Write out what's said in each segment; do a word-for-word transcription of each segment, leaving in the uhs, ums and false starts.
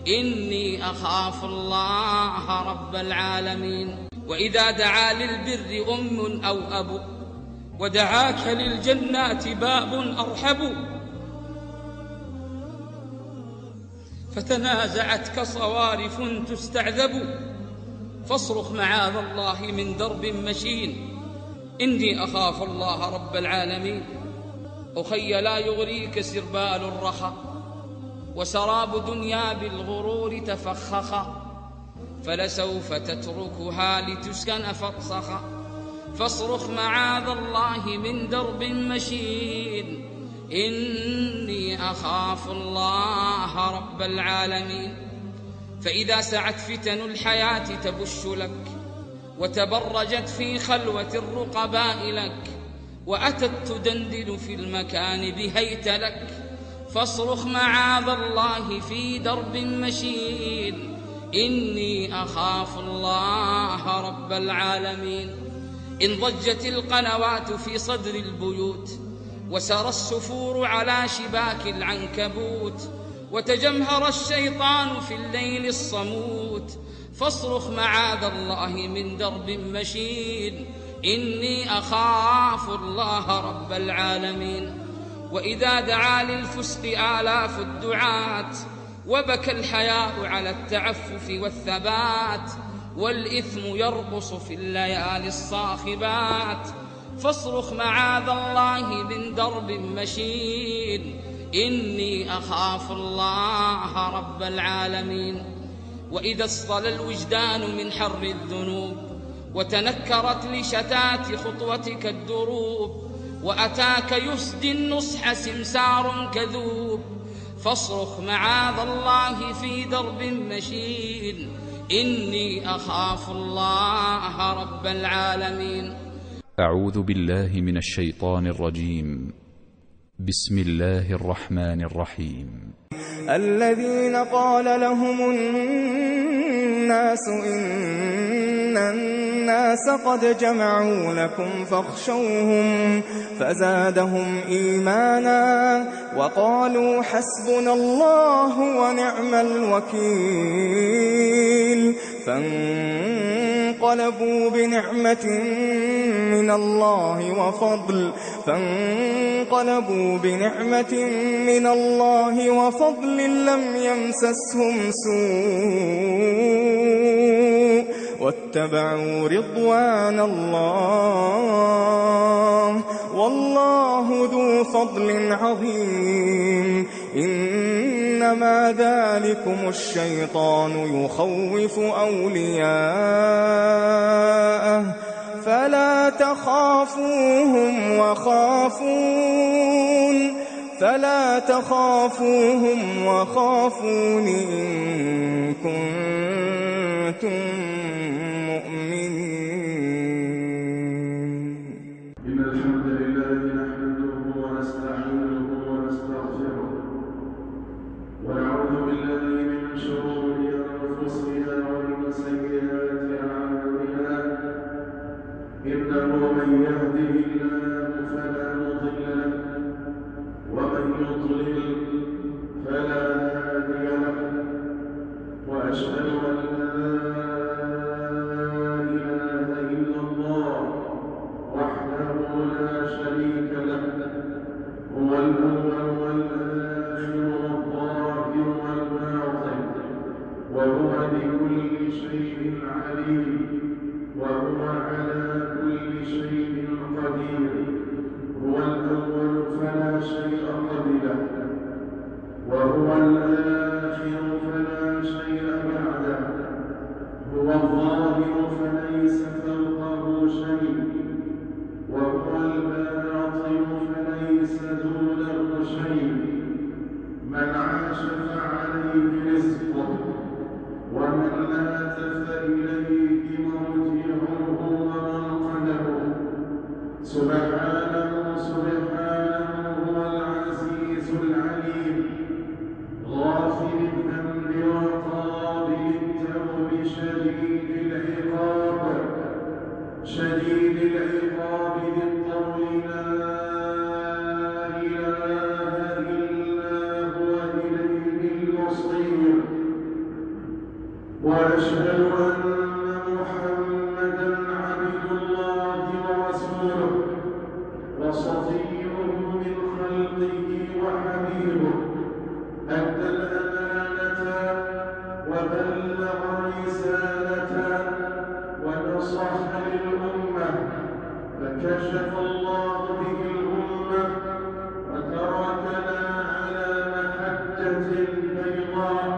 إني أخاف الله رب العالمين. وإذا دعا للبر أم أو أب ودعاك للجنات باب أرحب، فتنازعتك صوارف تستعذب، فاصرخ معاذ الله من درب مشين. إني أخاف الله رب العالمين. أخي لا يغريك سربال الرخا، وسراب دنيا بالغرور تفخخا، فلسوف تتركها لتسكن فرسخا، فاصرخ معاذ الله من درب مشين. إني أخاف الله رب العالمين. فإذا سعت فتن الحياة تبش لك، وتبرجت في خلوة الرقباء لك، وأتت تدندن في المكان بهيت لك، فاصرخ معاذ الله في درب مشين. إني أخاف الله رب العالمين. إن ضجت القنوات في صدر البيوت، وسرى السفور على شباك العنكبوت، وتجمهر الشيطان في الليل الصموت، فاصرخ معاذ الله من درب مشين. إني أخاف الله رب العالمين. وإذا دعا للفسق آلاف الدعاة، وبكى الحياء على التعفف والثبات، والإثم يرقص في الليالي الصاخبات، فاصرخ معاذ الله من درب مشين. إني أخاف الله رب العالمين. وإذا اصطلى الوجدان من حر الذنوب، وتنكرت لشتات خطوتك الدروب، وأتاك يسدي النصح سمسار كذوب، فاصرخ معاذ الله في درب مشين. إني أخاف الله رب العالمين. أعوذ بالله من الشيطان الرجيم. بسم الله الرحمن الرحيم. الذين قال لهم الناس إن الناس قد جمعوا لكم فاخشوهم فزادهم إيمانا وقالوا حسبنا الله ونعم الوكيل، فانقلبوا بنعمة من الله وفضل فانقلبوا بنعمة من الله وفضل لم يمسسهم سوء واتبعوا رضوان الله والله ذو فضل عظيم. إنما ذلكم الشيطان يخوف أولياءه فلا تخافوهم وخافون فلا تخافوهم وخافون إن كنتم مؤمنين. إن الحمد لله نحمده ونستعينه ونستغفره ونعوذ بالله من شرور أنفسنا ومن سيئات أعمالنا. إنه من يهده الله فلا مضل له ومن يضلل فلا هادي له، وأشهد أن لا إله إلا الله وحده لا شريك له، هو الأول والآخر والظاهر والباطن، وهو بكل شيء عليم، وهو على كل شيء قدير. هو الأول فلا شيء قبله، وهو الآخر فلا شيء بعده، هو الظاهر فليس فوقه شيء، وهو الباطن فليس دونه شيء. من عاش فعليه رزقه، ومن مات فإليه مرجعه ومنقلبه. سبحانه سبحانه هو العزيز العليم، غافر الذنب وقابل التوب شديد العقاب شديد العقاب بالقول لا إله إلا هو إليه المصير. وأشهد أن محمدًا عبد الله ورسوله وصفيه من خلقه وحبيبه أدى الأمانة وبلغ الرسالة ونصح للأمة فكشف الله به الأمة وتركنا على محجة بيضاء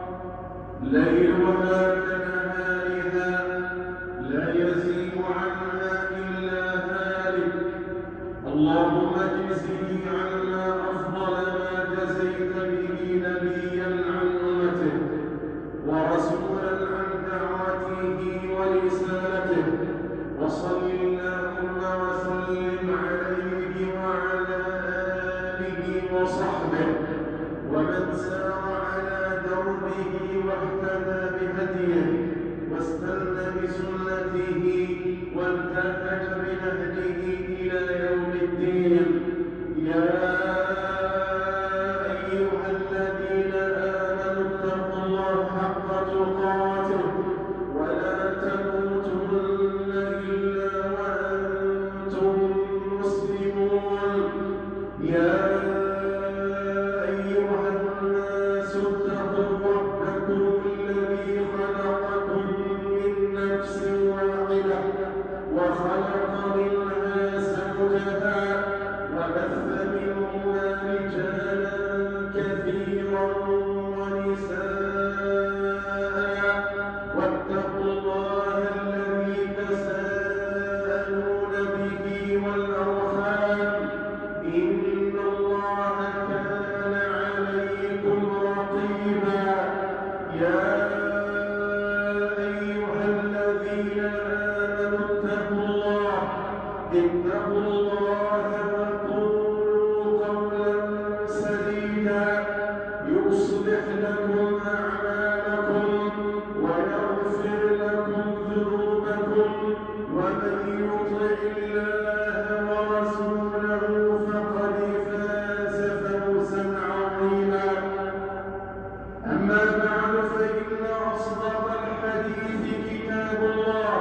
ليلها كنهارها لا يزيغ عنها إلا هالك. اللهم اجزه عنا أفضل ما جزيت به نبيا عن أمته ورسولا عن دعوته ورسالته، وصل اللهم وسلم عليه وعلى آله وصحبه ومن سار على دربه واهتدى بهديه واستنى بسنته وانتهج بنهجه إلى يوم الدين. يا أيها الذين آمنوا اتقوا الله حق تقاته ولا تموتن إلا وأنتم مسلمون. يا أيها الناس اتقوا ربكم الذي خلقكم من نفس واحدة وخلق منها زوجها وبث منهما رجالا كثيرا ونساء واتقوا الله الذي تساءلون به والأرحام إن الله كان عليكم رقيبا. يا أيها الذين آمنوا اتقوا الله اتقوا الله وقولوا قولا سديدا يصلح لكم أعمالكم ويغفر لكم ذنوبكم ومن يطع الله ورسوله فقد فاز فوزا عظيما. أما بعد فإن أصدق الحديث كتاب الله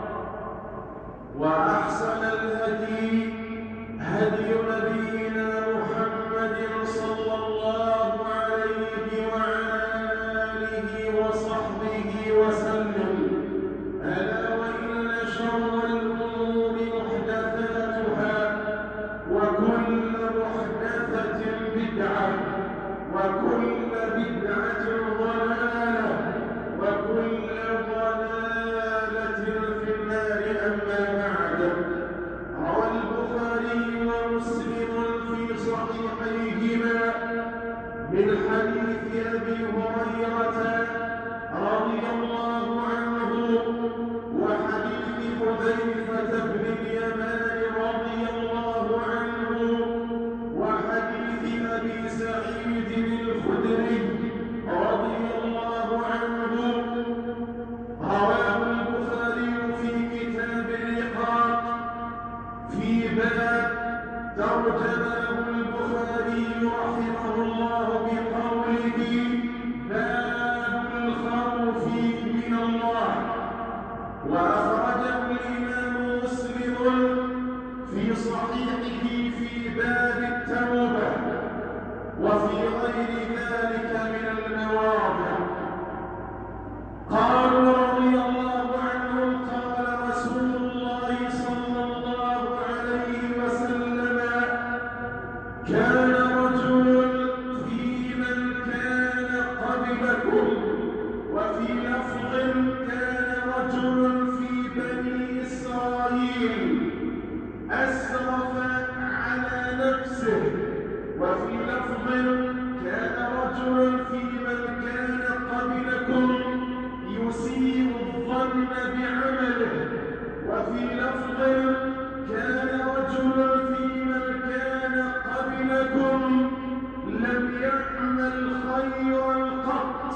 وأحسن الهدي هدي نبينا محمد صلى الله عليه وعلى آله وصحبه وسلم. ألا وإن شر الأمور محدثاتها وكل محدثة بدعة وكل بدعة ضلالة وكل ضلالة في النار. أما بعد، روى البخاري ومسلم في صحيحيهما من حديث أبي هريرة رضي الله عنه وحديث حذيفة بن اليمان رضي الله عنه وحديث أبي سعيد الخدري رضي الله عنه. رواه البخاري في كتاب الرقاق في باب ترجمه البخاري رحمه الله بقوله باب الخوف من الله. وأخرجه الإمام مسلم في صحيحه في باب التوبة وفي غير ذلك من المواضع. قالوا رضي الله عنهم قال رسول الله صلى الله عليه وسلم كان رجل في من كان قبلكم وفي لفظ كان رجل في بني إسرائيل أسرف على نفسه وفي لفظ كان رجل في من كان قبلكم يسيء الظن بعمله وفي لفظ كان رجل في من كان قبلكم لم يعمل خيرا قط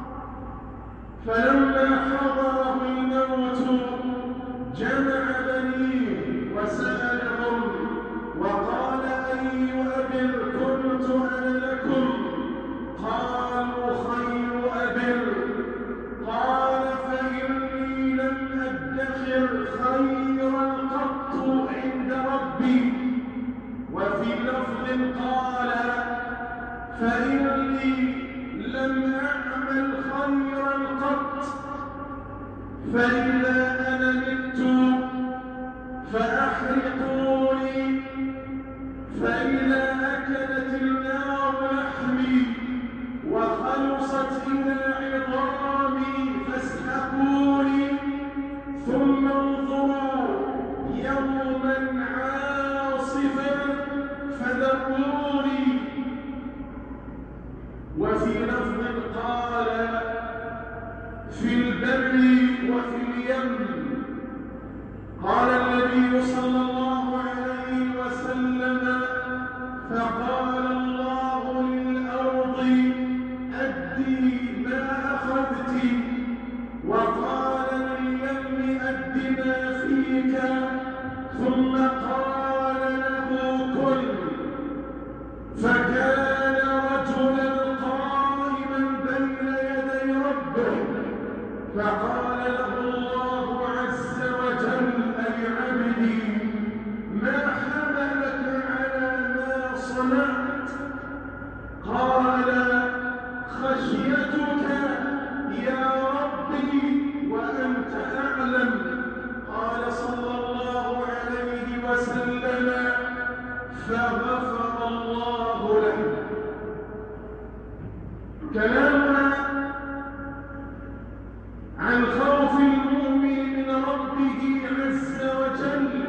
فلما حضره الموت جمع بنيه وسألهم وقال أي أب كنت أنا لكم؟ قالوا خير أب. قال فإذا أنا مت فأحرقوني، فإذا أكلت النار لحمي وخلصت إلى عظامي فاسحقوني، ثم انظروا يوما عاصفا فذروني. وفي لفظ قال في البر وفي اليم. قال النبي صلى الله عليه وسلم فقال الله للأرض أدي ما أخذت، وقال لليم أد ما فيك، ثم قال له كن. فكان رجلا قائما بين يدي ربه، فقال له الله عز وجل أي عبدي ما حملك على ما صنعت؟ قال خشيتك يا ربي وأنت أعلم. قال صلى الله عليه وسلم فغفر الله له. كلامنا عن خوف المؤمن من ربه عز وجل،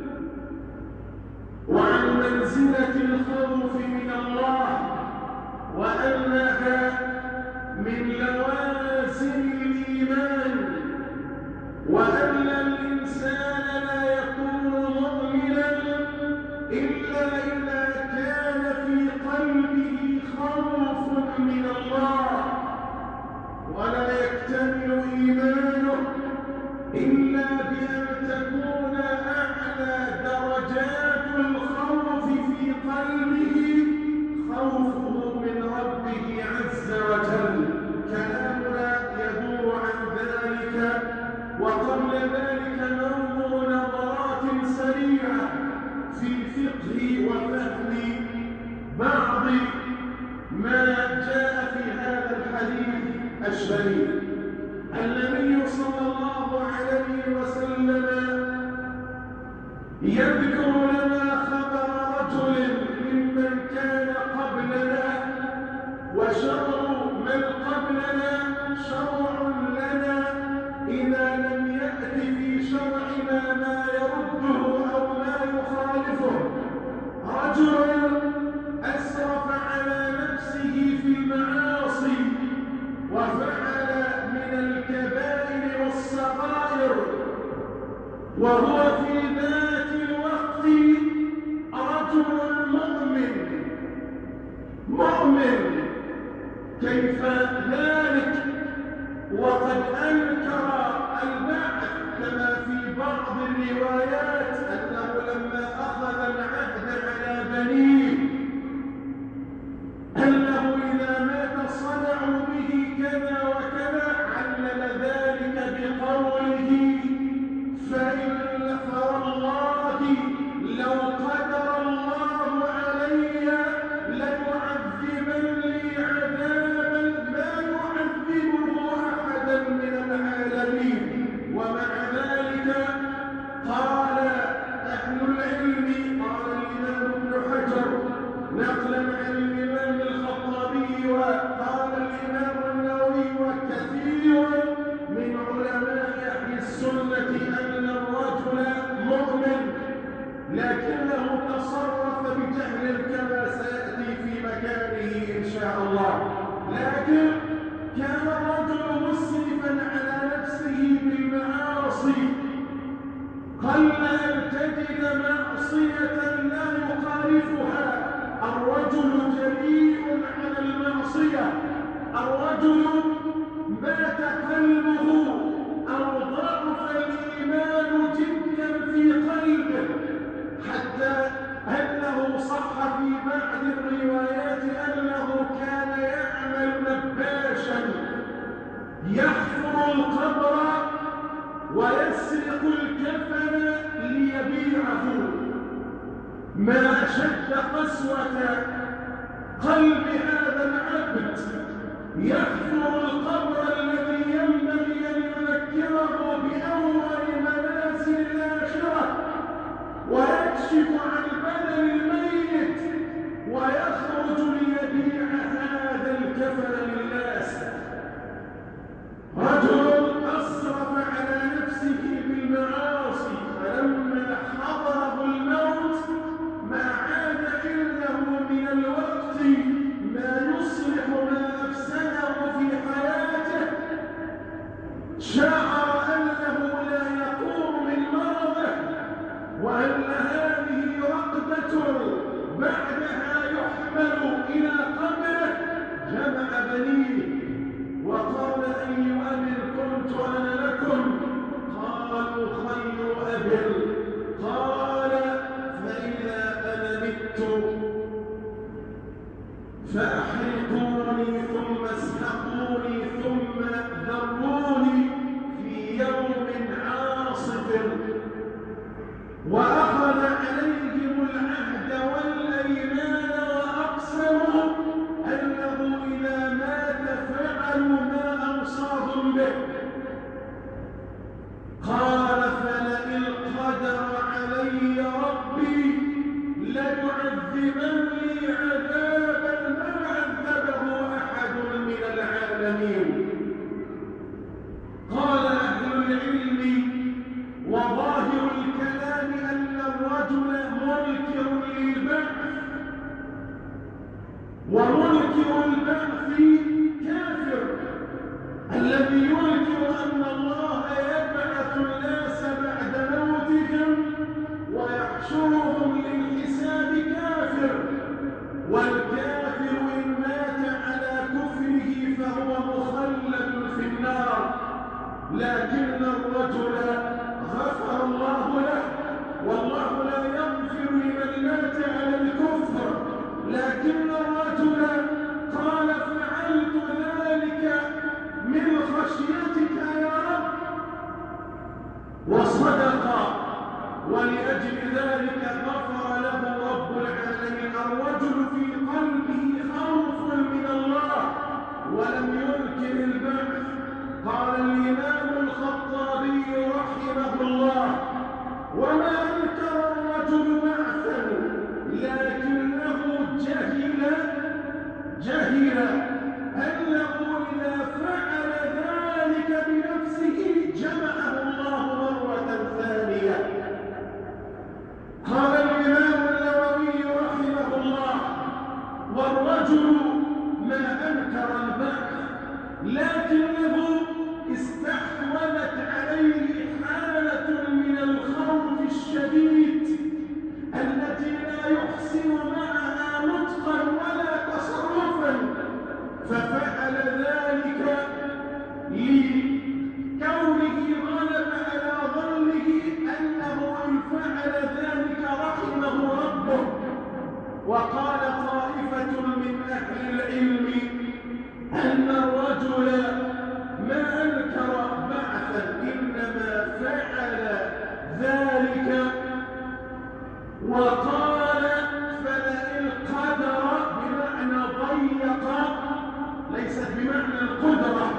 وعن منزلة الخوف من الله، وأنها من لوازم الإيمان، وأن الإنسان لا يكون مؤمنا إلا إذا كان في قلبه خوف من الله، ولا يكتمل إيمانه إلا بأن تكون أعلى درجات الخوف في قلبه خوفه من ربه عز وجل. كلامنا يدور عن ذلك، وقبل ذلك ننظر نظرات سريعة في فقه وفهم بعض ما جاء في هذا الحديث الشريف. النبي صلى الله عليه وسلم يذكر لنا خبر رجل ممن كان قبلنا، وشرع من قبلنا شرع لنا إذا لم يأتي في شرعنا ما يرده أو ما يخالفه. رجل أسرف على نفسه في المعاصي وفعل من الكبائر والصغائر، وهو في ذات الوقت رجل مؤمن مؤمن كيف ذلك وقد أنكر البعث، كما في بعض الروايات أنه لما أخذ العهد على بنيه أنه إذا مات صنعوا به كذا وكذا، علل ذلك بقوله فإن فوالله لو قدر الله علي ليعذبني عذابا ما يعذبه أحدا من العالمين. ومع ذلك قال أهل العلم، قال الإمام ابن حجر نقلا عن الإمام الخطابي، وقال الإمام النووي وكثير من علماء أهل السنة أن الرجل مؤمن لكنه تصرف بجهل كما سيأتي في مكانه إن شاء الله، لكن كان الرجل مسرفا على نفسه بالمعاصي، قل أن تجد معصية لا يخالفها. الرجل جريء على المعصية، الرجل مات قلبه أو ضعف الإيمان جدا في قلبه، حتى أنه صح في بعض الروايات أنه كان يعمل نباشا يحفر القبر ويسرق الكفن ليبيعه. ما أشد قسوة قلب هذا العبد، يحفر القبر الذي ينبغي أن يذكره ويكشف عن بدن الميت ويخرج ليبيع هذا الكفن للناس. رجل أسرف على نفسه بالمعاصي، فلما حضره الموت ما عاد عنده من الوقت ما يصلح ما أفسده في حياته، شعر أنه لا يقوم من مرضه وأن هذه رقبة بعدها يحمل إلى قبره. جمع بنيه وقال: أي أب كنت أنا لكم؟ قالوا: خير أب. قال: فإذا أنا مت فأحرقوني ثم اسحقوني ثم ذروني في يوم عاصف. وأخذ عليهم العهد والأيمان وأقسموا أنه إذا مات فعلوا ما أوصاهم به. قال: فلئن قدر علي ربي ليعذبني عذابا ما عذبه أحد من العالمين. قال أهل العلم: وظاهر الكلام أن الرجل منكر للبعث، ومنكر البعث كافر. الذي ينكر أن الله يبعث الناس بعد موتهم ويحشرهم للحساب كافر، والكافر إن مات على كفره فهو مخلد في النار. لكن الرجل غفر الله له، والله لا يغفر لمن مات على الكفر، لكن الرجل قال: فعلت ذلك من خشيتك يا رب، وصدق، ولأجل ذلك غفر له رب العالمين. الرجل في قلبه خوف من الله ولم ينكر البعث. قال الإمام الخطابي رحمه الله: وما أنكر الرجل بعثا لكنه جهل جهل أنه إذا فعل ذلك بنفسه جمعه الله مرة ثانية. قال الإمام النووي رحمه الله: والرجل ما أنكر البعث لكنه استحوذت عليه حالة من الخوف الشديد التي لا يحسن معها نطقا ولا تصرفا، ففعل ذلك لكونه غلب على ظنه أنه إن فعل ذلك رحمه ربه. وقال طائفة من أهل العلم أن الرجل ما أنكر بعثا، إنما فعل ذلك وقال: فلئن قدر بمعنى ضيق، ليست بمعنى القدرة.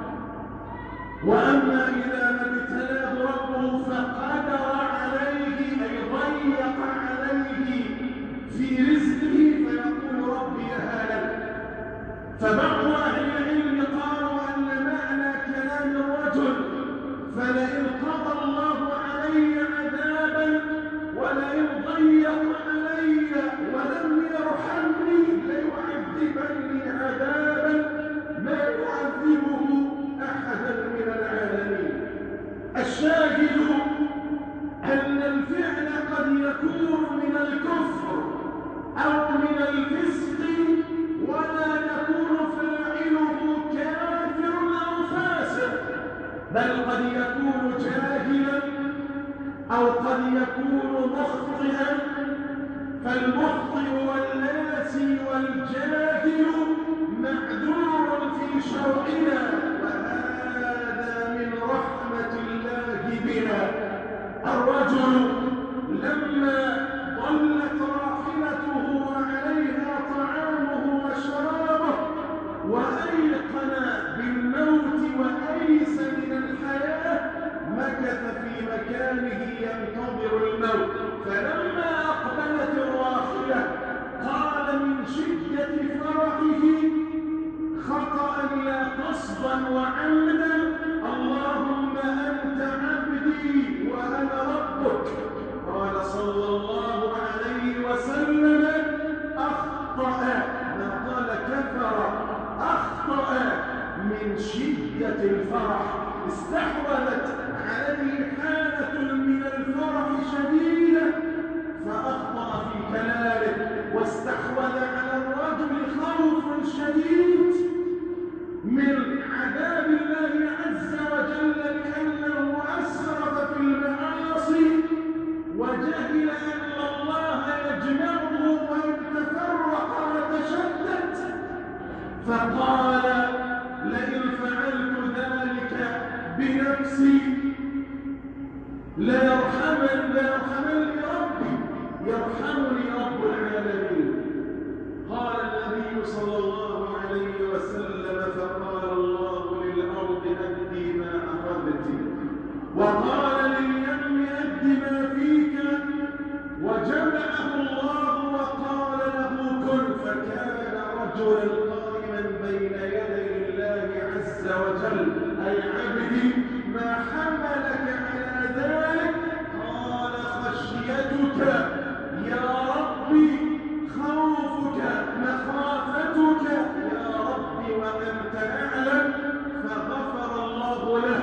وأما إذا ما ابتلاه ربه فقدر عليه أي ضيق عليه في رزقه فيقول: ربي هلك. فبعض أهل العلم قالوا أن معنى كلام الرجل: فلئن قضى الله علي عذابا ولئن ضيق علي ولم يرحمني ليعذبني عذابا ما يعذبه أحدا من العالمين. الشاهد أن الفعل قد يكون من الكفر أو من الفسق ولا يكون فاعله كافر أو فاسق، بل قد يكون جاهلا أو قد يكون مخطئا. فالمخطئ والناسي والجاهل معذور في شرعنا، وهذا من رحمة الله بنا. الرجل لما ضلت راحلته وعليها طعامه وشرابه وأيقن بالموت وأيس من الحياة مكث في مكانه ينتظر الموت، فلما قصدا وعمدا اللهم أنت عبدي وأنا ربك. قال صلى الله عليه وسلم أخطأ، ما قال كفر، أخطأ من شدة الفرح، استحوذت عليه حالة من الفرح شديدة فأخطأ في كلامه، واستحوذ على الرجل خوف شديد من عذاب الله عز وجل لأنه أسرف في المعاصي وجهل أن الله يجمعه وإن تفرق وتشتت، فقال لئن فعلت ذلك بنفسي ليرحمن ليرحمني ربي، يرحمني رب العالمين. قال النبي صلى الله عليه وسلم فقال الله للأرض أدي ما أخذت، وقال لليم أد ما فيك، وجمعه الله وقال له كن، فكان رجلا قائما بين يدي الله عز وجل أي عبدي ما حملك على ذلك؟ قال خشيتك يا ربي، خوفك مخافتك يا ربي وأنت أعلم، فغفر الله له.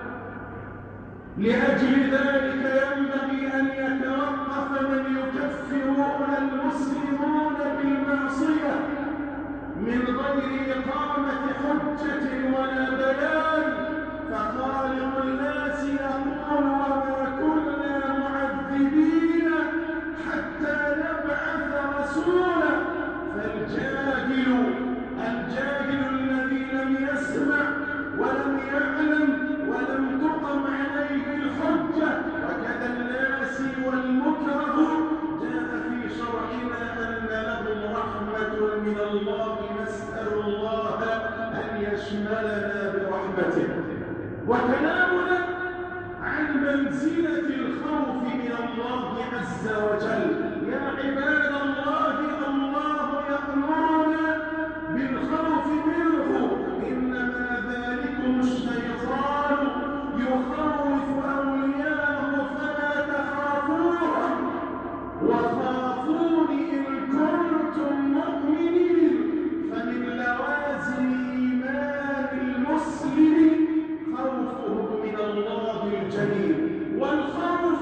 لأجل ذلك ينبغي أن يتوقف من يكفرون المسلمون بالمعصية من غير إقامة حجة ولا بيان، فخالق الناس يقول وما كنا معذبين حتى نبعث رسولا. فالجاهل الجاهل الذي لم يسمع ولم يعلم ولم تقم عليه الحجة وكذا الناس والمكره جاء في شرعنا أن لهم رحمة من الله، نسأل الله أن يشملنا برحمته. وكلامنا عن منزلة الخوف من الله عز وجل. يا عباد الله، الله يأمرنا بالخوف منه، إنما ذلكم الشيطان يخوف أولياءه فلا تخافوهم وخافون إن كنتم مؤمنين. فمن لوازم إيمان المسلم خوفه من الله الجليل. والخوف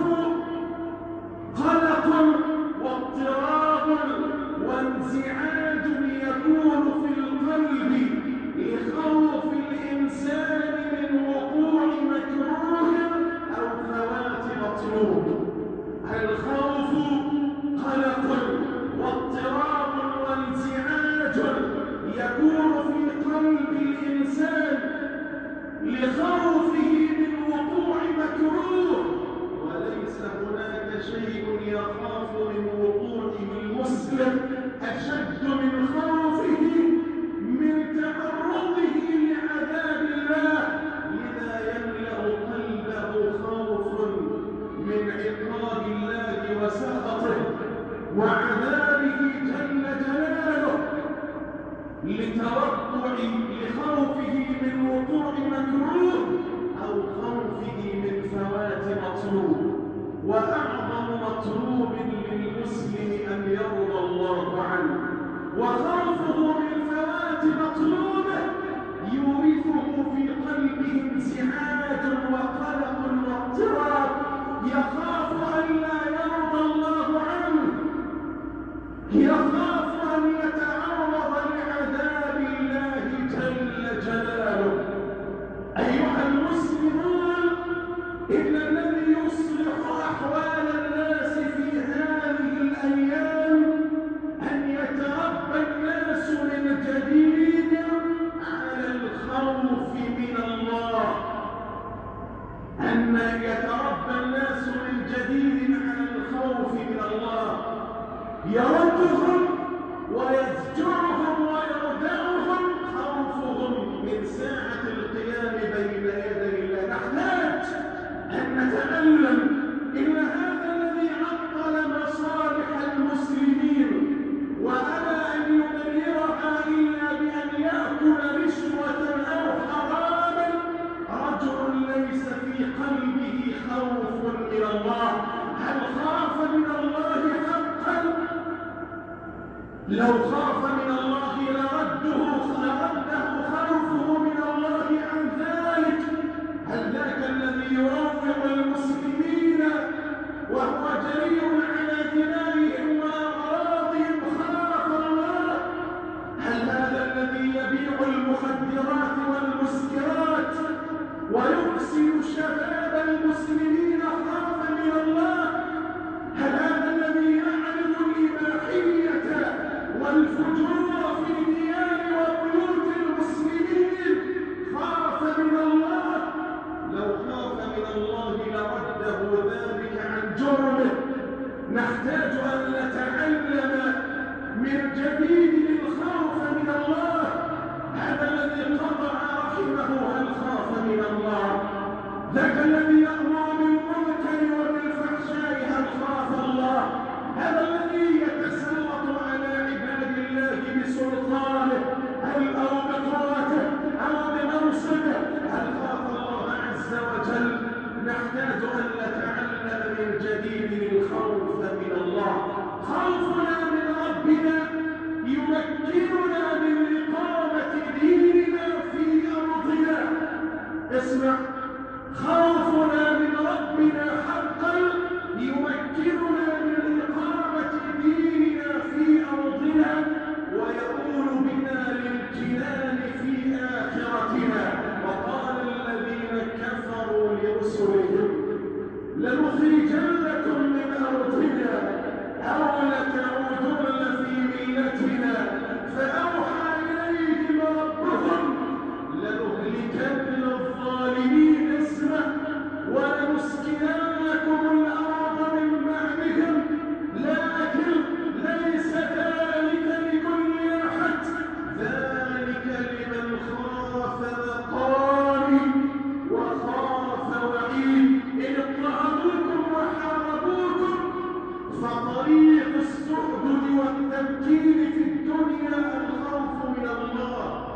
قلق واضطراب وانزعاج يكون في القلب لخوف الإنسان من وقوع مكروه أو فوات مطلوب. الخوف قلق واضطراب وانزعاج يكون في قلب الإنسان لخوفه من وقوع مكروه، وليس هناك شيء يخاف من وقوعه المسلم أشد من خوفه من تعرضه لعذاب الله. لذا يملأ قلبه خوف من عقاب الله وسخطه وعذابه جل جلاله، لتوقع لخوفه من وقوع مكروه أو خوفه من فوات مطلوب. وأعظم مطلوب للمسلم أن يرضى الله عنه، وخوفه من فوات مطلوبه يورثه في قلبه انزعاج وقلق واضطراب، يخاف أن لا يرضى الله عنه، يخاف أن يتعرض لعذاب الله جل جلاله. أيها المسلمون، إن الذي يصلح أحوال الناس في هذه الأيام أن يتربى الناس من جديد على الخوف من الله، أن يتربى الناس من جديد على الخوف من الله، يردهم ويزجرهم ويردعهم خوفهم من ساعة القيام بين يدي الله. نحتاج أن نتعلم إن هذا الذي عطل مصالح المسلمين وأبى أن يبررها إلا بأن يأكل رشوة أو لو خاف من الله لرده لرده خوفه من الله عن ذلك. هل ذاك الذي يروق المسلمين وهو جريء على دمائهم وأعراضهم خاف الله؟ هل هذا الذي يبيع المخدرات والمسكرات ويفسد شباب المسلمين خاف من الله؟ هل هذا الذي يعرض الإباحية والفجور في ديار وبيوت المسلمين خاف من الله؟ لو خاف من الله لرده ذلك عن جرمه. نحتاج أن نتعلم من جديد الخوف من الله. هذا الذي قطع رحمه هل خاف من الله؟ ذاك الذي يأمر بالمنكر وبالفحشاء هل خاف الله؟ هذا الذي يتسلط على عباد الله بسلطانه هل أو بقوته أو بمنصبه هل خاف الله عز وجل؟ نحتاج أن نتعلم من جديد الخوف من الله. خوفنا من ربنا يمكننا من إقامة ديننا في أرضنا. اسمع، خوفنا من ربنا حقا يمكننا من إقامة ديننا في أرضنا ويقول بنا للجنان في آخرتنا. وقال الذين كفروا لرسلهم لنخرجنكم من أرضنا أو لتعودن في ملتنا فأوحى إليهم ربهم لنهلكن الظالمين اسمع ولنسكننكم الأرض من بعدهم لكن ليس ذلك لكل أحد، ذلك لمن خاف مقامي وخاف وعيد. إن اضطهدوكم وحاربوكم فطريق السؤدد والتمكين في الدنيا الخوف من الله.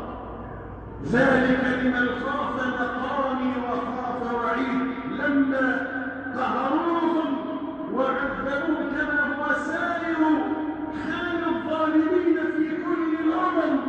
ذلك لمن خاف مقامي وخاف وعيد. لما قهروهم وعذبوه كما هو سائر حال الظالمين في كل الأمم،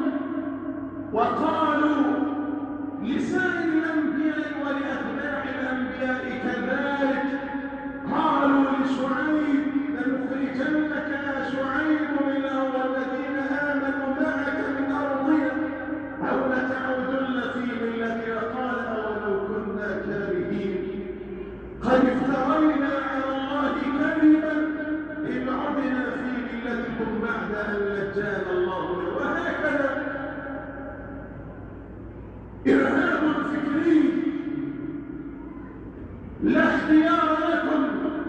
وقالوا لسائر الأنبياء ولأتباع الأنبياء كذلك، قالوا لشعيب لنخرجنك يا شعيب من الذين آمنوا معك من أرضنا أو لتعودن في ملتنا. قال أولو كنا كارهين قد افترينا على الله كذبا إن عدنا في ملتكم بعد أن نجانا الله منه. وهكذا إرهاب فكري لا اختيار لكم،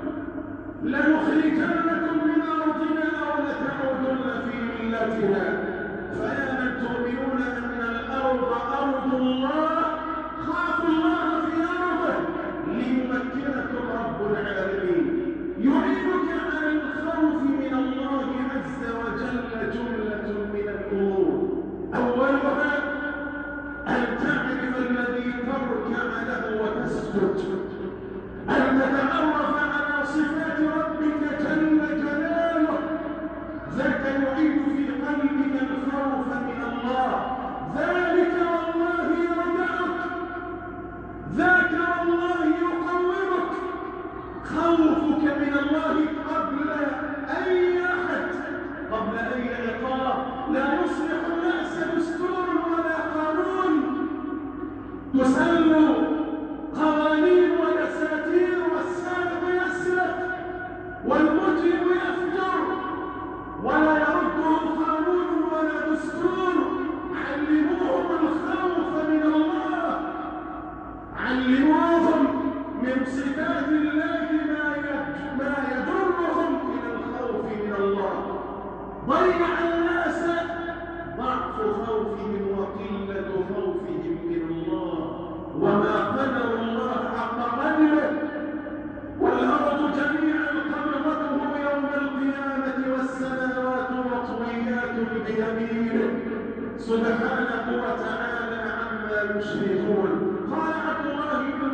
لنخرجنكم من أرضنا أو لتعودن في ملتنا. فيا من تؤمنون أن الأرض أرض الله خافوا الله في أرضه ليمكنكم رب العالمين. يعينك على الخوف من الله عز وجل جملة من الأمور. أولها أن تعرف الذي تركع له وتسجد، أن تتعرف على صفات ربك جل جلاله. ذاك يعيد في قلبك الخوف من الله. ذلك والله يرجعك، ذاك والله يقومك. خوفك من الله قبل أي أحد، قبل أي عقاب. لا يصلح الناس دستور ولا قانون، تسل قوانين ودساتير والسارق يسرق والمجرم يفجر ولا يرده قانون ولا دستور. علموهم الخوف من الله، علموهم من صفات الله ما يجرهم إلى الخوف من الله. ضيع الناس ضعف خوفهم وقلة خوفهم من الله وما قدر الله حق قدره. والأرض جميعا قبضته يوم القيامة والسماوات مطويات بيمينه سبحانه وتعالى عما يشركون. قال عبد الله بن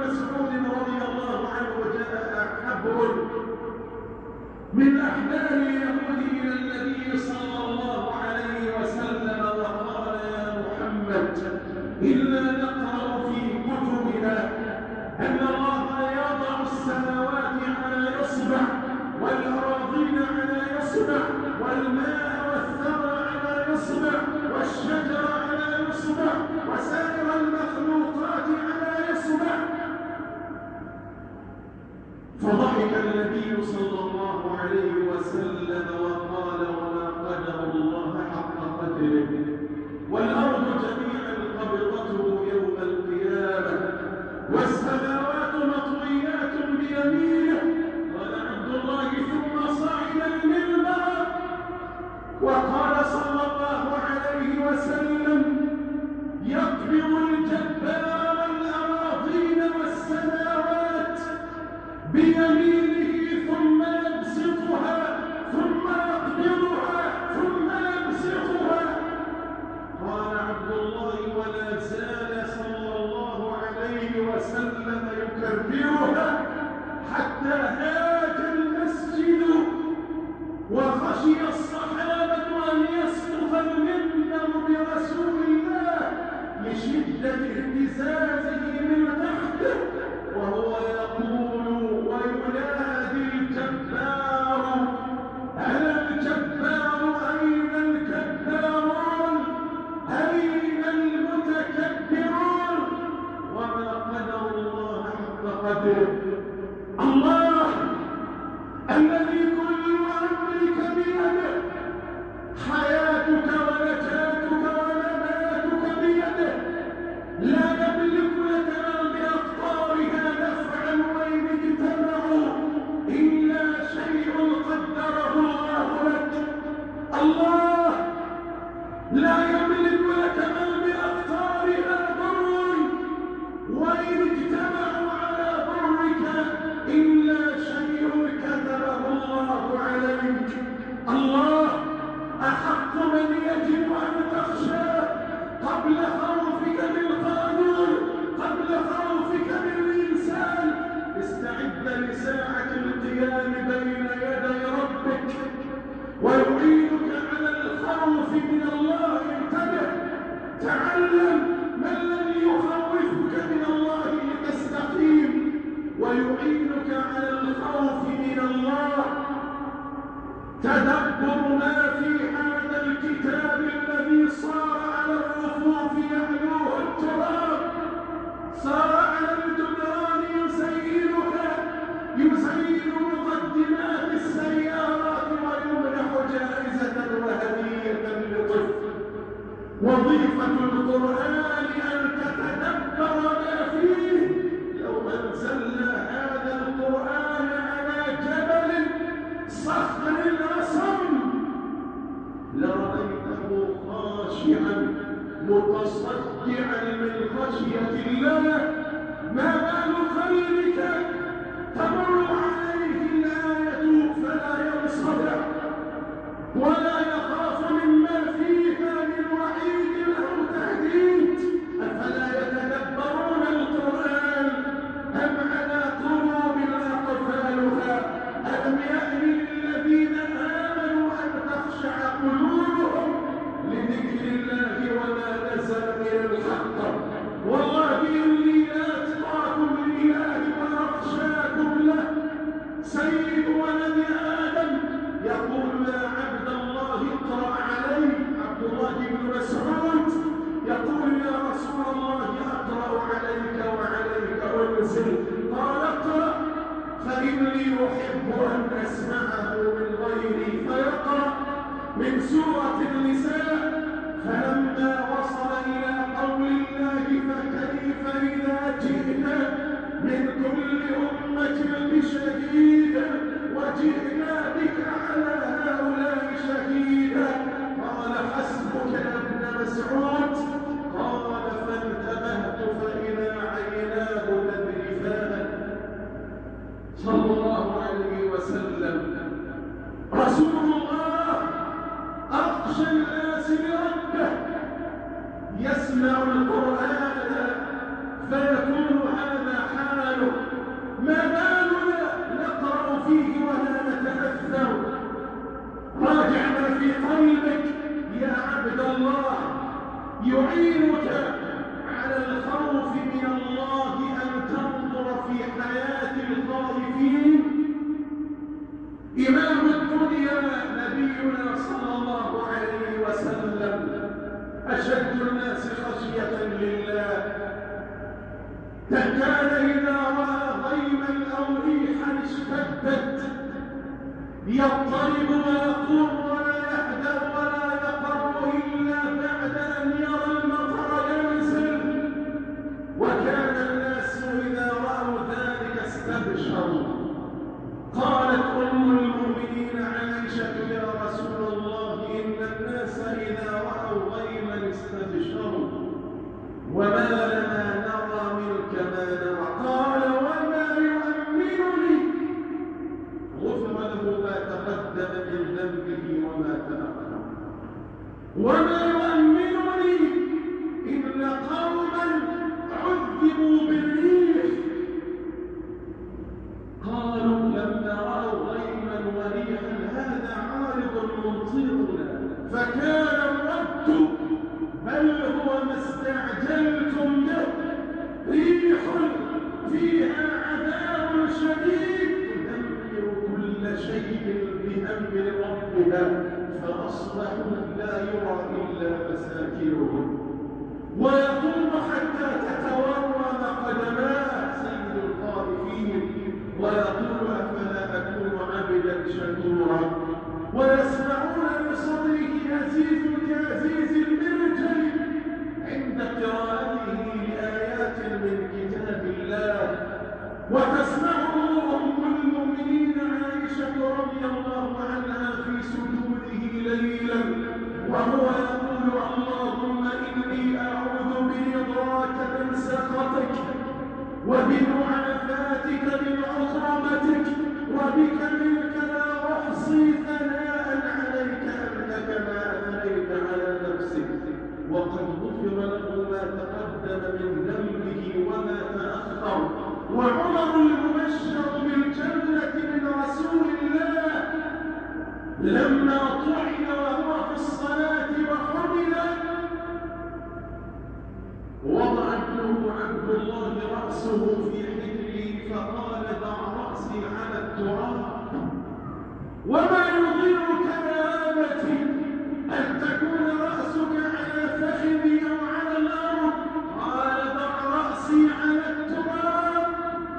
عليه وسلم وقال: وما قدر الله حق قدره والأرض جميعا قبضته يوم القيامة والسماوات مطويات بيمينه. قال عبد الله: ثم صعد المنبر وقال صلى الله عليه وسلم: يقبض الجبار الأراضين والسماوات بيمينه ثم يبسطها ثم يقبضها ثم يبسطها. قال عبد الله: ولا زال صلى الله عليه وسلم يكبرها حتى هاج المسجد وخشي الصحابة أن يسقط المنبر برسول الله لشدة اهتزازه من تحته وهو يقول وينادي: الجبار، أنا الجبار، أين الجبارون، أين المتكبرون؟ وما قدر الله حق قدره. الله الذي كل أمرك بيده، حياتك ونجاتك ومماتك بيده، لا يملك لك بأقطارها نفعا وإن اجتمعوا إلا شيء قدره الله لك. الله لا يملك لك بأقطارها ضر وإن اجتمعوا على ضرك إلا شيء كتبه الله عليك. الله أحق من يجب أن تخشاه قبل خوفك بالقانون، قبل خوفك بالإنسان. استعد لساعة القيام بين يدي ربك ويعينك على الخوف من الله. انتبه، تعلم، من الذي يخوفك من الله لتستقيم ويعينك على الخوف من الله. تدبر ما في هذا الكتاب الذي صار على الرفوف يعلوه التراب، صار على الجدران يزينها، يزين مقدمات السيارات ويمنح جائزة وهدية لطفل. وظيفة القرآن أن تتدبر ما فيه. لو أنزلنا هذا القرآن على جبل صخر الأصم لرأيته خاشعا متصدعا من خشية الله. ما بال قلبك تمر عليه الآية فلا ينصدع ولا يخاف مما فيها من وعيد أو تهديد؟ أفلا يتدبرون القرآن أم على قلوب أقفالها؟ ألم يأن للذين آمنوا أن تخشع قلوبهم لذكر الله وما نزل من الحق؟ والله إني لأتقاكم لله وأخشاكم له. سيد ولد آدم يقول: يا عبد الله اقرأ علي. عبد الله بن مسعود يقول: يا رسول الله أقرأ عليك وعليك أنزل. قال: اقرأ فإني أحب أن أسمعه من غيري. فيقرأ من سورة النساء: فلما وصل إلى قول الله فكيف إذا جئنا من كل أمة بشهيد وجئنا بك على هؤلاء شهيدا. قال: حسبك يا ابن مسعود. قال: فانتبهت فإذا عيناه تذرفان. صلى الله عليه وسلم رسول الله أخشى الناس لربه، يسمع القرآن فيكون هذا حاله. ما بالنا نقرأ فيه ولا نتأثر؟ راجع ما في قلبك يا عبد الله يعينك على الخوف من الله أن تنظر في حياة الخائفين. إمام الدنيا نبينا صلى الله عليه وسلم أشد الناس خشية لله، كان إذا رأى غيما أو ريحا اشتدت يضطرب ويقوم ولا يهدأ ولا يقر إلا بعد أن يرى المطر ينزل. وكان الناس إذا رأوا ذلك استبشروا. قالت أم المؤمنين عائشة: يا رسول الله، إن الناس إذا رأوا غيما استبشروا، وما لنا نرى منك ما نرى. قال: وما يؤمنني. غفر له ما تقدم من ذنبه وما تأخر. وما يؤمنني إن قوما عذبوا بالريح. قالوا: لما رأوا غيما وريحا هذا عارض ممطرنا. فكان الرد: بل هو ما استعجلتم به، ريح فيها عذاب شديد تدمر كل شيء بأمر ربها، فأصبحوا لا يرى إلا مساكنهم. ويقوم حتى تتورم قدماه سيد الخائفين ويقول: أفلا أكون عبدا شكورا. ويسمعون بصدره هزيز كهزيز المرجل عند قراءته لآيات من كتاب الله. وتسمعه أم المؤمنين عائشة رضي الله عنها في سجوده ليلا وهو يقول: اللهم إني أعوذ برضاك من سخطك وبمعافاتك من عقوبتك وبك منك لا أحصي ثناء عليك أنت كما أثنيت على نفسك. وقد غفر له ما تقدم من ذنبه وما تأخر. وعمر المبشر بالجنة من رسول الله لما طعن وهو في الصلاة وحمل وضع ابنه عبد الله رأسه في حجره فقال: ضع رأسي على التراب. وما يضيرك يا أبتي أن تكون رأسك على فخذي أو على الأرض؟ قال: ضع رأسي على التراب.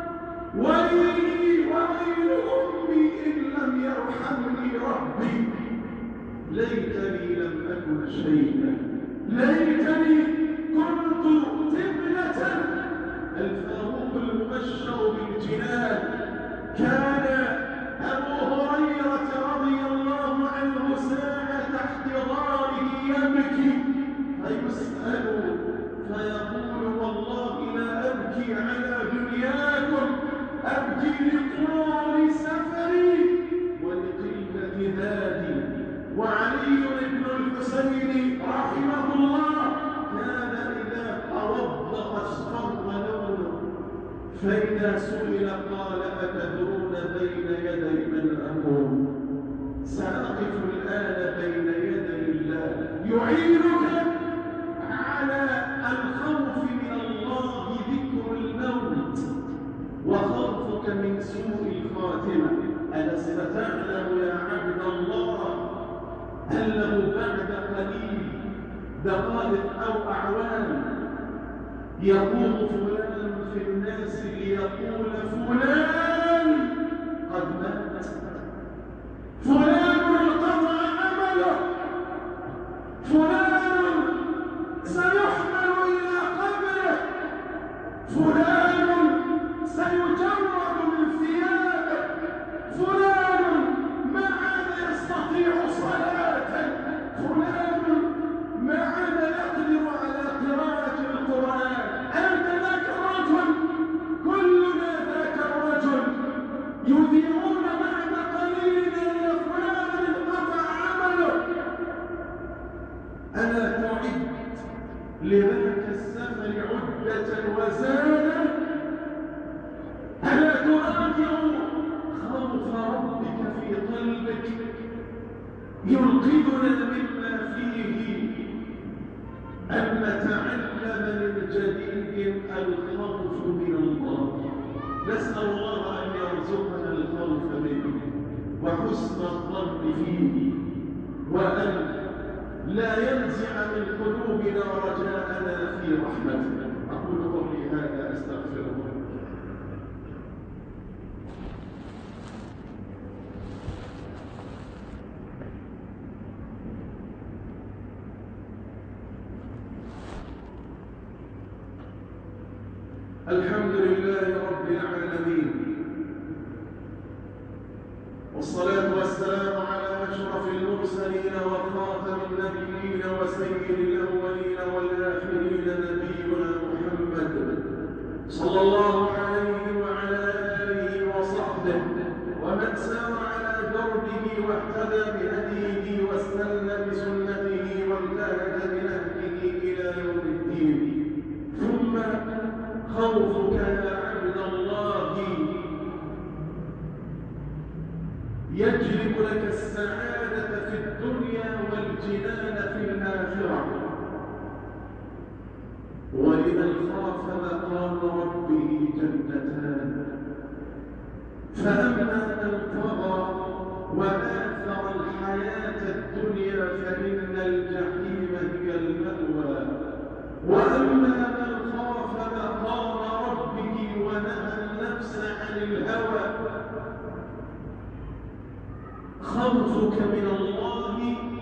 ويلي وويل أمي إن لم يرحمني ربي. ليتني لم أكن شيئا، ليتني كنت طفلة. الفاروق المبشر بالجنان كان أبو هريرة رضي الله عنه ساعة احتضاره يبكي فيسأل فيقول: والله لا أبكي على دنياكم، أبكي لطول سفري ولقلة ذاتي. وعلي بن الحسين رحمه الله كان إذا توضأ اصفر لونه، فإذا سئل قال: أتدرون بين يدي من أقوم؟ سأقف الآن بين يدي الله يعينك على الخوف من الله ذكر الموت وخوفك من سوء الخاتمة. ألست تعلم يا عبد الله أنه بعد قليل دقائق أو أعوام يقوم فلان في الناس ليقول: فلان قد مات، فلان انقطع عمله، فلان سيحمل إلى قبره، فلان سيجرد من ثيابه، فلان ما عاد يستطيع صلاة، فلان ما عاد يقدر على قراءة القرآن. أنت ذاك الرجل، كلنا ذاك الرجل. يذيعون بعد قليل يا فلان انقطع عمله. ألا تعد لذاك السفر عدة وزادا؟ ألا تراجع خوف ربك في قلبك ينقذنا مما فيه أن نتعلم من جديد الخوف من الله. نسأل الله أن يرزقنا الخوف منه وحسن الظن فيه، وأن لا ينزع من قلوبنا رجاءنا في رحمته. أقول قولي هذا أستغفر الله. الحمد لله رب العالمين، والصلاة والسلام على أشرف المرسلين وخاتم النبيين وسيد الأولين والآخرين نبينا محمد صلى الله عليه وعلى آله وصحبه ومن سار على دربه واهتدى بهديه واستنى بسنته وانتهج بنهجه إلى يوم الدين. ثم خوفك يا عبد الله يجلب لك السعادة في الدنيا والجنان في الآخرة. ولمن خاف مقام ربه جنتان، فأما من طغى وآثر الحياة الدنيا فإن الجحيم هي المأوى، وأما من خاف مقام ربه ونهى النفس عن الهوى. خوفك من الله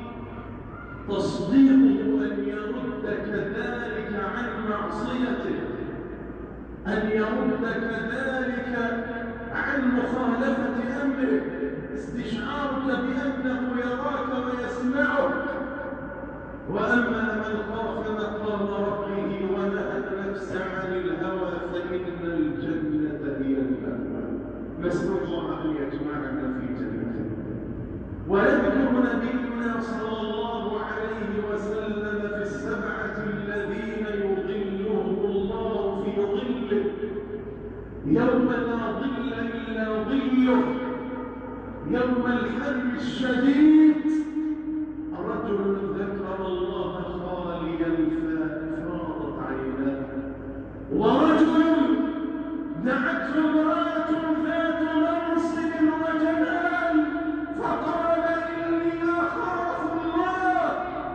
تصديقه أن يردك ذلك عن معصيته، أن يردك ذلك عن مخالفة أمره، استشعارك بأنه يراك ويسمعك. وأما من خاف مقام ربه ونهى النفس عن الهوى فإن الجنة هي المأوى. نسأل الله أن يجمعنا في جنته. ويذكر نبينا صلى الله عليه وسلم في السبعة الذين يظلهم الله في ظله يوم لا ظل إلا ظله، يوم الحر الشديد. رجل ذكر الله خاليا ففاضت عيناه، ورجل دعته امرأة ذات منصب وجمال فقال إني أخاف الله،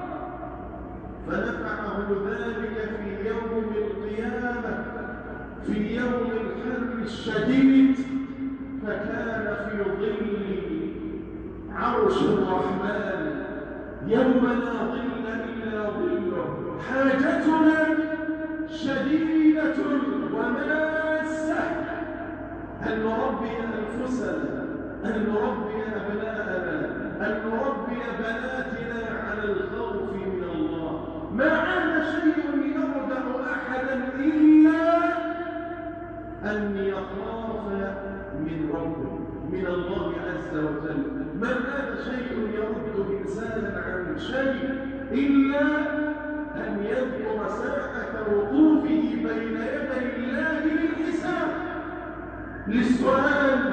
فنفعه ذلك في يوم القيامة في يوم الحر الشديد، فكان في ظل عرش الرحمن يوم لا ظل إلا ظله. حاجتنا شديدة وماسة أن نربي أنفسنا، أن نربي أبناءنا، أن نربي بناتنا على الخوف من الله. ما عاد شيء يردع أحدا إلا أن يخاف من ربه، من الله عز وجل. ما عاد شيء يرد إنسانا عن شيء إلا أن يذكر ساعة وقوفه بين يدي الله للحساب، للسؤال،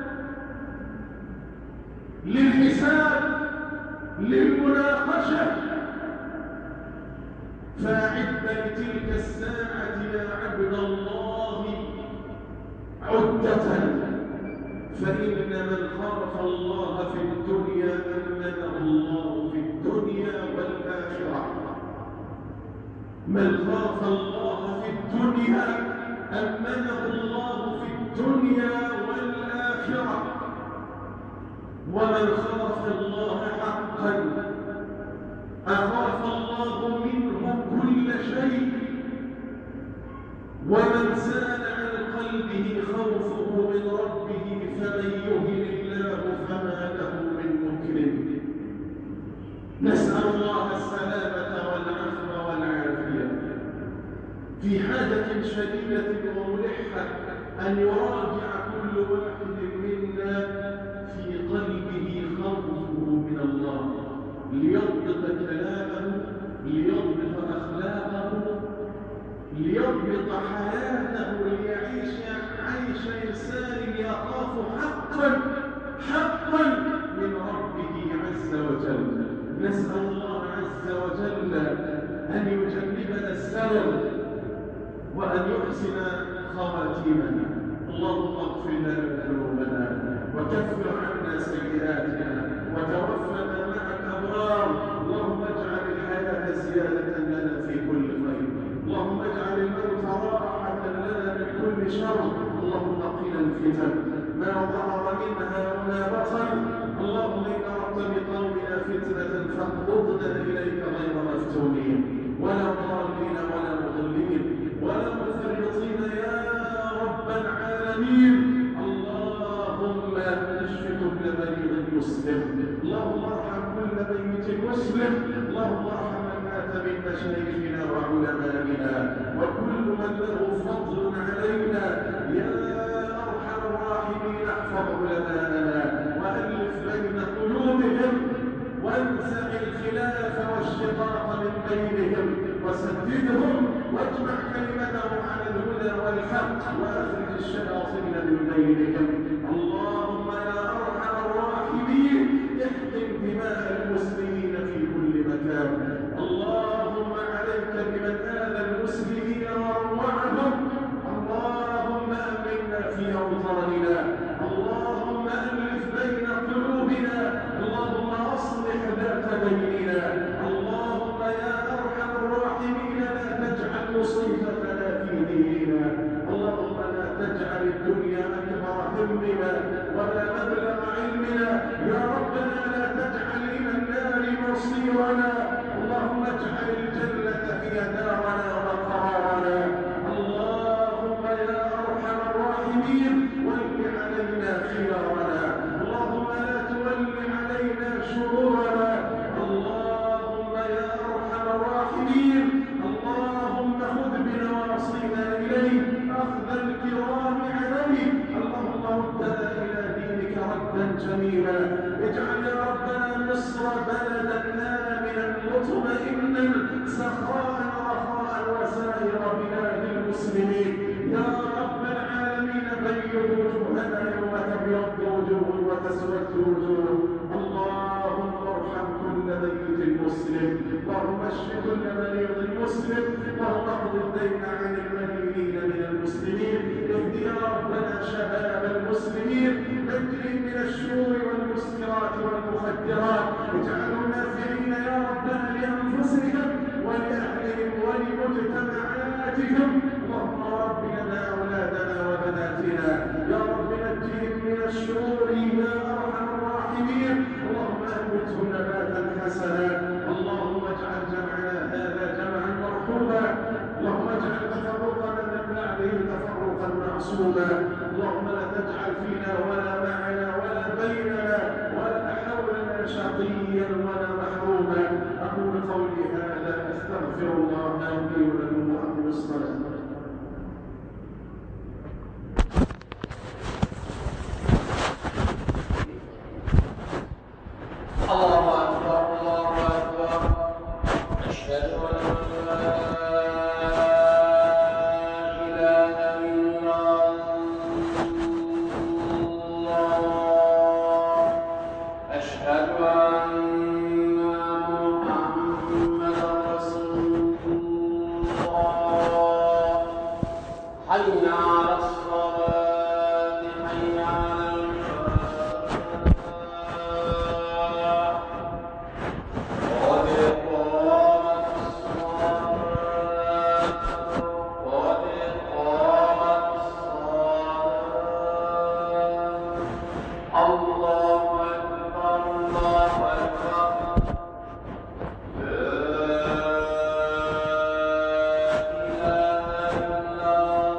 للحساب، للمناقشة. فأعد لتلك الساعة يا عبد الله عدة، فإن من خاف الله في الدنيا أمنه الله في الدنيا والآخرة. من خاف الله في الدنيا أمنه الله في الدنيا والآخرة. ومن خاف الله حقا أخاف الله منه كل شيء. ومن زال عن قلبه خوفه من ربه فمن يهن الله فما له من مكرم. نسأل الله السلامة والعفو والعافية. في حاجة شديدة وملحة أن يراجع كل واحد منا في قلبه خوفه من الله، ليضبط كلامه، ليضبط أخلاقه، ليضبط حياته، ليعيش عيش إنسان يخاف حقا حقا من ربه عز وجل. نسأل الله عز وجل أن يجنبنا السلام وأن يحسن خواتيمنا. اللهم اغفر لنا ذنوبنا وكفر عنا سيئاتنا وتوفنا مع الأبرار. اللهم اجعل الحياة زيادة لنا في كل خير، اللهم اجعل الموت راحة لنا من كل شر. اللهم قنا الفتن ما ظهر منها وما بطن. اللهم إن أردت بقومنا فتنة فاقبضنا إليك غير مفتونين ولا ضالين ولا مضلين ولا مفرطين يا مسلم، اللهم ارحم كل ميت مسلم، اللهم ارحم من مات من مشايخنا وعلمائنا وكل من له فضل علينا. يا ارحم الراحمين احفظ علماءنا والف بين قلوبهم وانزع الخلاف والشقاق من بينهم وسددهم واجمع كلمتهم على الهدى والحق واخرج الشياطين من بينهم. اللهم يا ارحم الراحمين احقن دماء المسلمين في كل مكان. اللهم عليك بمن آذى المسلمين وروعهم. اللهم امنا في اوطاننا، اللهم الف بين قلوبنا، اللهم اصلح ذات بيننا. اللهم يا ارحم الراحمين لا تجعل مصيبتنا في ديننا. اللهم لا تجعل الدنيا اكبر همنا ولا مبلغ علمنا. يا ربنا لا تجعل الى النار مصيرنا. اللهم اجعل الجنه هي دارنا وقرارنا. اللهم يا ارحم الراحمين ول علينا خيارنا. اللهم لا تول علينا شرورنا. اللهم يا ارحم الراحمين اللهم خذ بنواصينا اليك اخذ الكرام عليك. اللهم ردنا الى دينك ردا جميلا. اجعل يا ربنا مصر بلدا امنا مطمئنا سخاء رخاء وسائر بلاد المسلمين. يا رب العالمين بيض وجوهنا يوم تبيض وجوه وتسود وجوه. اللهم ارحم كل ميت مسلم، اللهم اشف كل مريض مسلم، اللهم اقض الدين عن المدينين من المسلمين. اهد يا ربنا شباب المسلمين نجهم من الشرور والمسكرات والمخدرات. اجعلهم نافعين يا ربنا لانفسهم ولاهلهم ولمجتمعاتهم. اللهم رب لنا اولادنا وبناتنا يا رب نجهم من الشرور يا ارحم الراحمين. اللهم انبتهم نباتا حسنا. اللهم اجعل جمعنا هذا جمعا مرحوما. اللهم اجعل تفرقنا من بعده تفرقا معصوما. اللهم لا تجعل فينا ولا معنا ولا بيننا ولا حولنا شقيا ولا محروما. اقول قولي هذا استغفر الله لي ولكم واقم الصلاه. الله أكبر الله أكبر أشهد أن لا إله إلا الله أشهد أن محمدا رسول الله. حي على الصلاة حي على الفلاح قد قامت الصلاة قد قامت الصلاة. الله أكبر الله أكبر لا إله إلا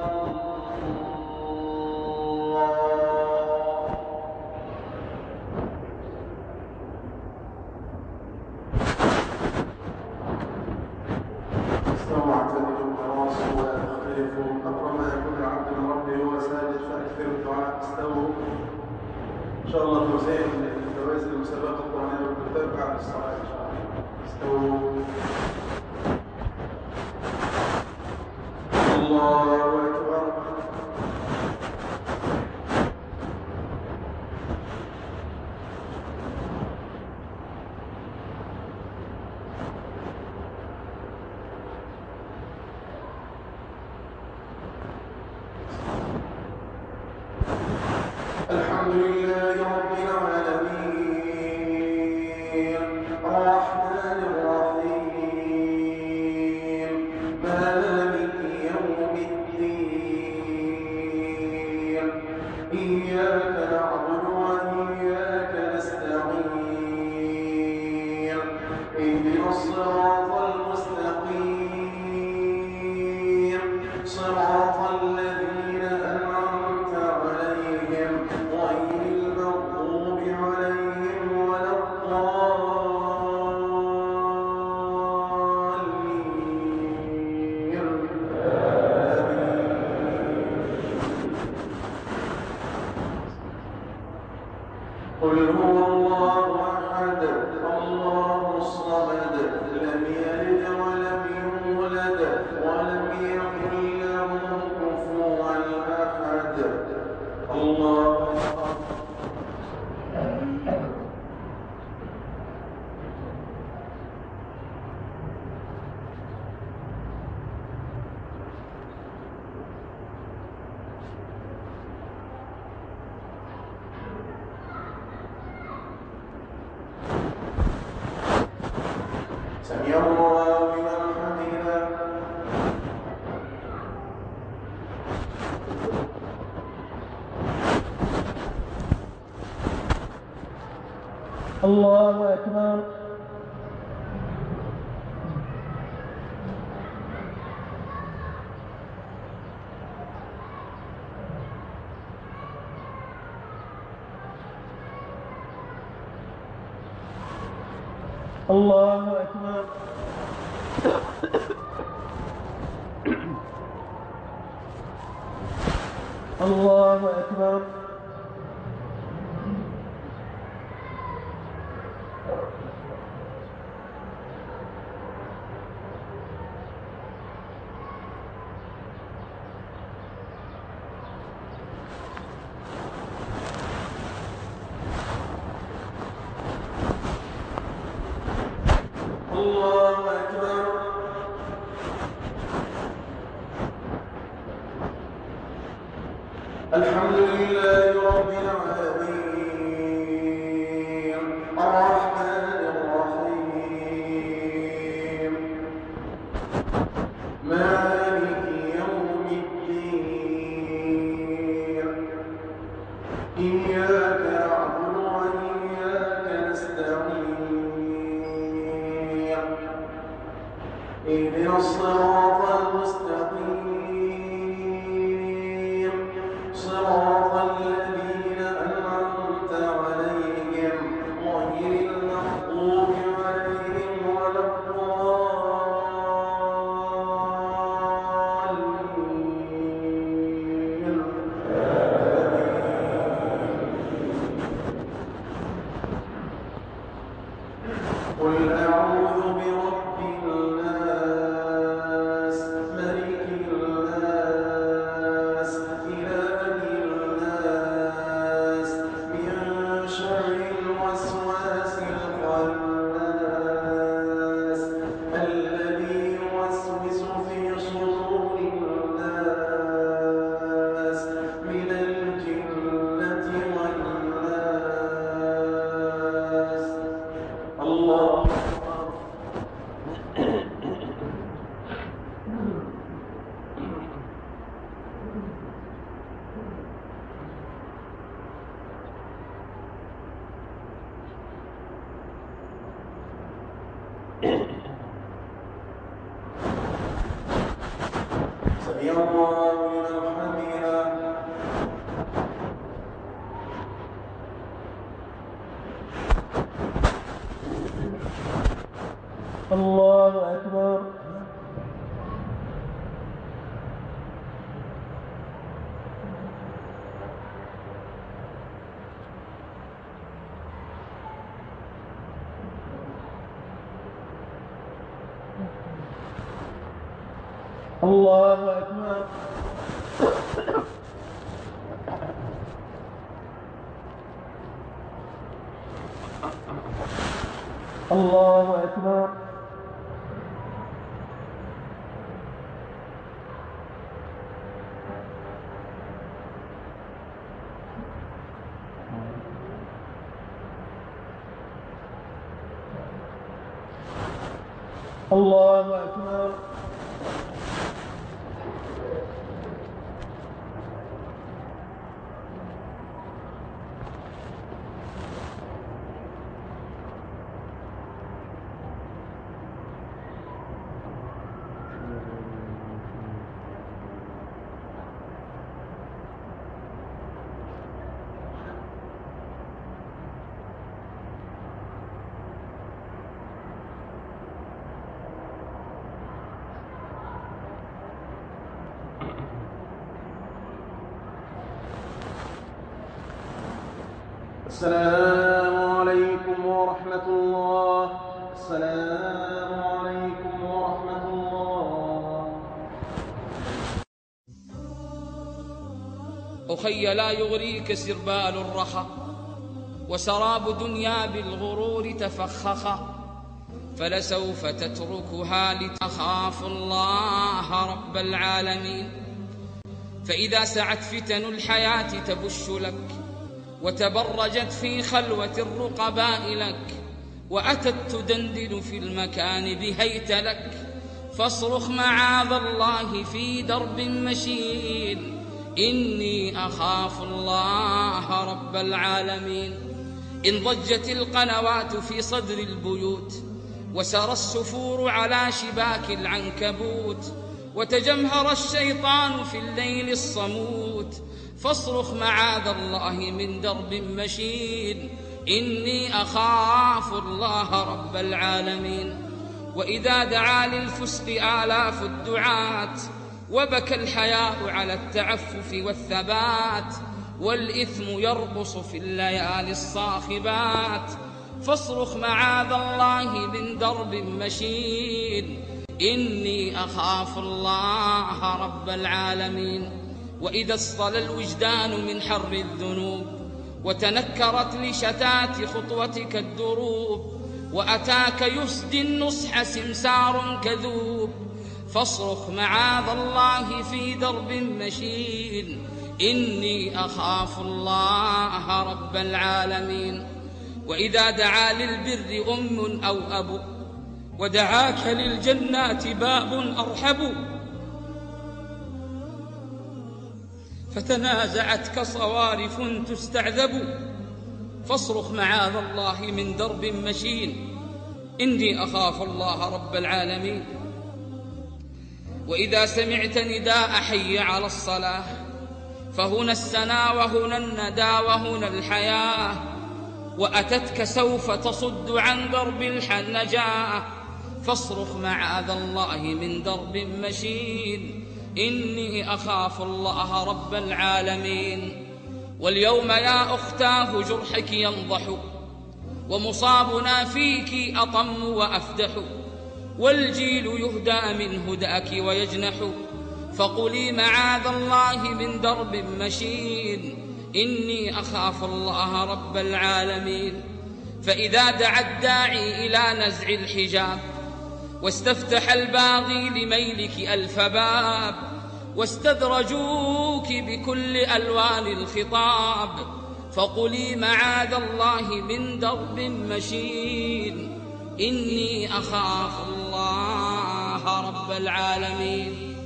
الله. استووا اعتدلوا تواصوا ولا تختلفوا. اقرب ما يكون العبد من ربه وهو ساجد فاكثروا الدعاء. استووا ان شاء الله توزيع جوائز المسابقه القرانيه والكتاب بعد الصلاه ان شاء الله. استووا. الله اكبر. الحمد لله رب العالمين الرحمن الرحيم مالك يوم الدين. إياك نعبد وإياك نستعين. اهدنا الصراط المستقيم صراط الذين أنعمت عليهم غير المغضوب قل هو الله أحد الله الصمد لم يلد ولم يولد ولم يكن له كفوا أحد الله أكبر. سمع الله لمن حمده. الله أكبر. الله أكبر. الله أكبر. الله أكبر. الحمد لله رب العالمين الرحمن الرحيم مالك يوم الدين إياك نعبد وإياك نستعين اهدنا الصراط المستقيم صراط الذين أنعمت عليهم غير المغضوب عليهم ولا الضالين. قل أعوذ برب الناس ملك الناس إله الناس من شر الوسواس الخناس الذي يوسوس في صدور الناس من الجنة والناس. الله أكبر. سمع الله لمن حمده. الله أكبر. الله أكبر. الله أكبر. الله أكبر. السلام عليكم ورحمة الله. السلام عليكم ورحمة الله. أخي لا يغريك سربال الرخا وسراب دنيا بالغرور تفخخا، فلسوف تتركها لتخاف الله رب العالمين. فإذا سعت فتن الحياة تبش لك وتبرجت في خلوة الرقباء لك وأتت تدندن في المكان بهيت لك، فاصرخ معاذ الله في درب مشين، إني أخاف الله رب العالمين. إن ضجت القنوات في صدر البيوت وسرى السفور على شباك العنكبوت وتجمهر الشيطان في الليل الصموت، فاصرخ معاذ الله من درب مشين، إني أخاف الله رب العالمين. وإذا دعا للفسق آلاف الدعاة وبكى الحياء على التعفف والثبات، والإثم يرقص في الليالي الصاخبات، فاصرخ معاذ الله من درب مشين، إني أخاف الله رب العالمين. وإذا اصطلى الوجدان من حر الذنوب وتنكرت لشتات خطوتك الدروب وأتاك يسدي النصح سمسار كذوب، فاصرخ معاذ الله في درب مشين، إني أخاف الله رب العالمين. وإذا دعا للبر أم أو أب ودعاك للجنات باب أرحب، فتنازعتك صوارف تستعذب، فاصرخ معاذ الله من درب مشين، إني أخاف الله رب العالمين. وإذا سمعت نداء حي على الصلاة فهنا السنا وهنا الندى وهنا الحياة، وأتتك سوف تصد عن درب النجاة، فاصرخ معاذ الله من درب مشين، إني أخاف الله رب العالمين. واليوم يا أختاه جرحك ينضح ومصابنا فيك أطم وأفدح، والجيل يهدى من هداك ويجنح، فقولي معاذ الله من درب مشين، إني أخاف الله رب العالمين. فإذا دعا الداعي إلى نزع الحجاب واستفتح الباغي لميلك ألف باب، واستدرجوك بكل ألوان الخطاب، فقولي معاذ الله من درب مشين، إني أخاف الله رب العالمين.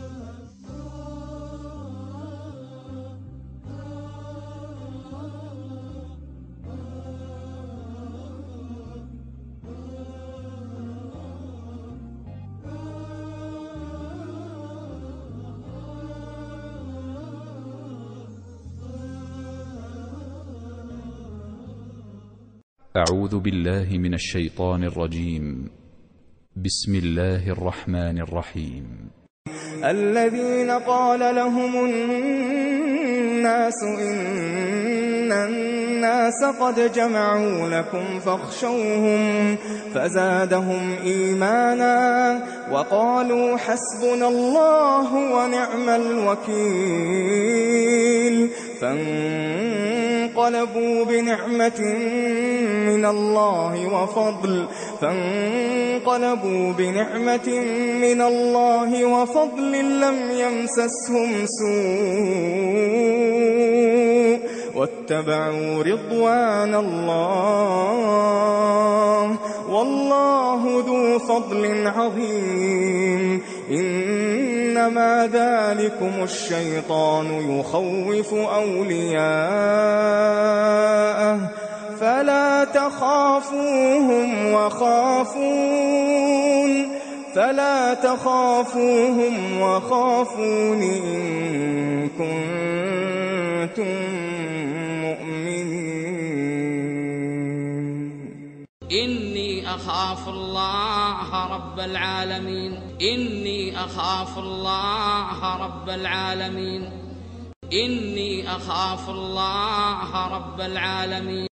أعوذ بالله من الشيطان الرجيم. بسم الله الرحمن الرحيم. الذين قال لهم الناس إن الناس قد جمعوا لكم فاخشوهم فزادهم إيمانا وقالوا حسبنا الله ونعم الوكيل، فانقلبوا بنعمة من الله وفضل فانقلبوا بنعمة من الله وفضل لم يمسسهم سوء واتبعوا رضوان الله والله ذو فضل عظيم. إنما ذلكم الشيطان يخوف أولياءه فلا تخافوهم وخافون فلا تخافوهم وخافون إن كنتم مؤمنين. إني أخاف الله رب العالمين. إني أخاف الله رب العالمين. إني أخاف الله رب العالمين.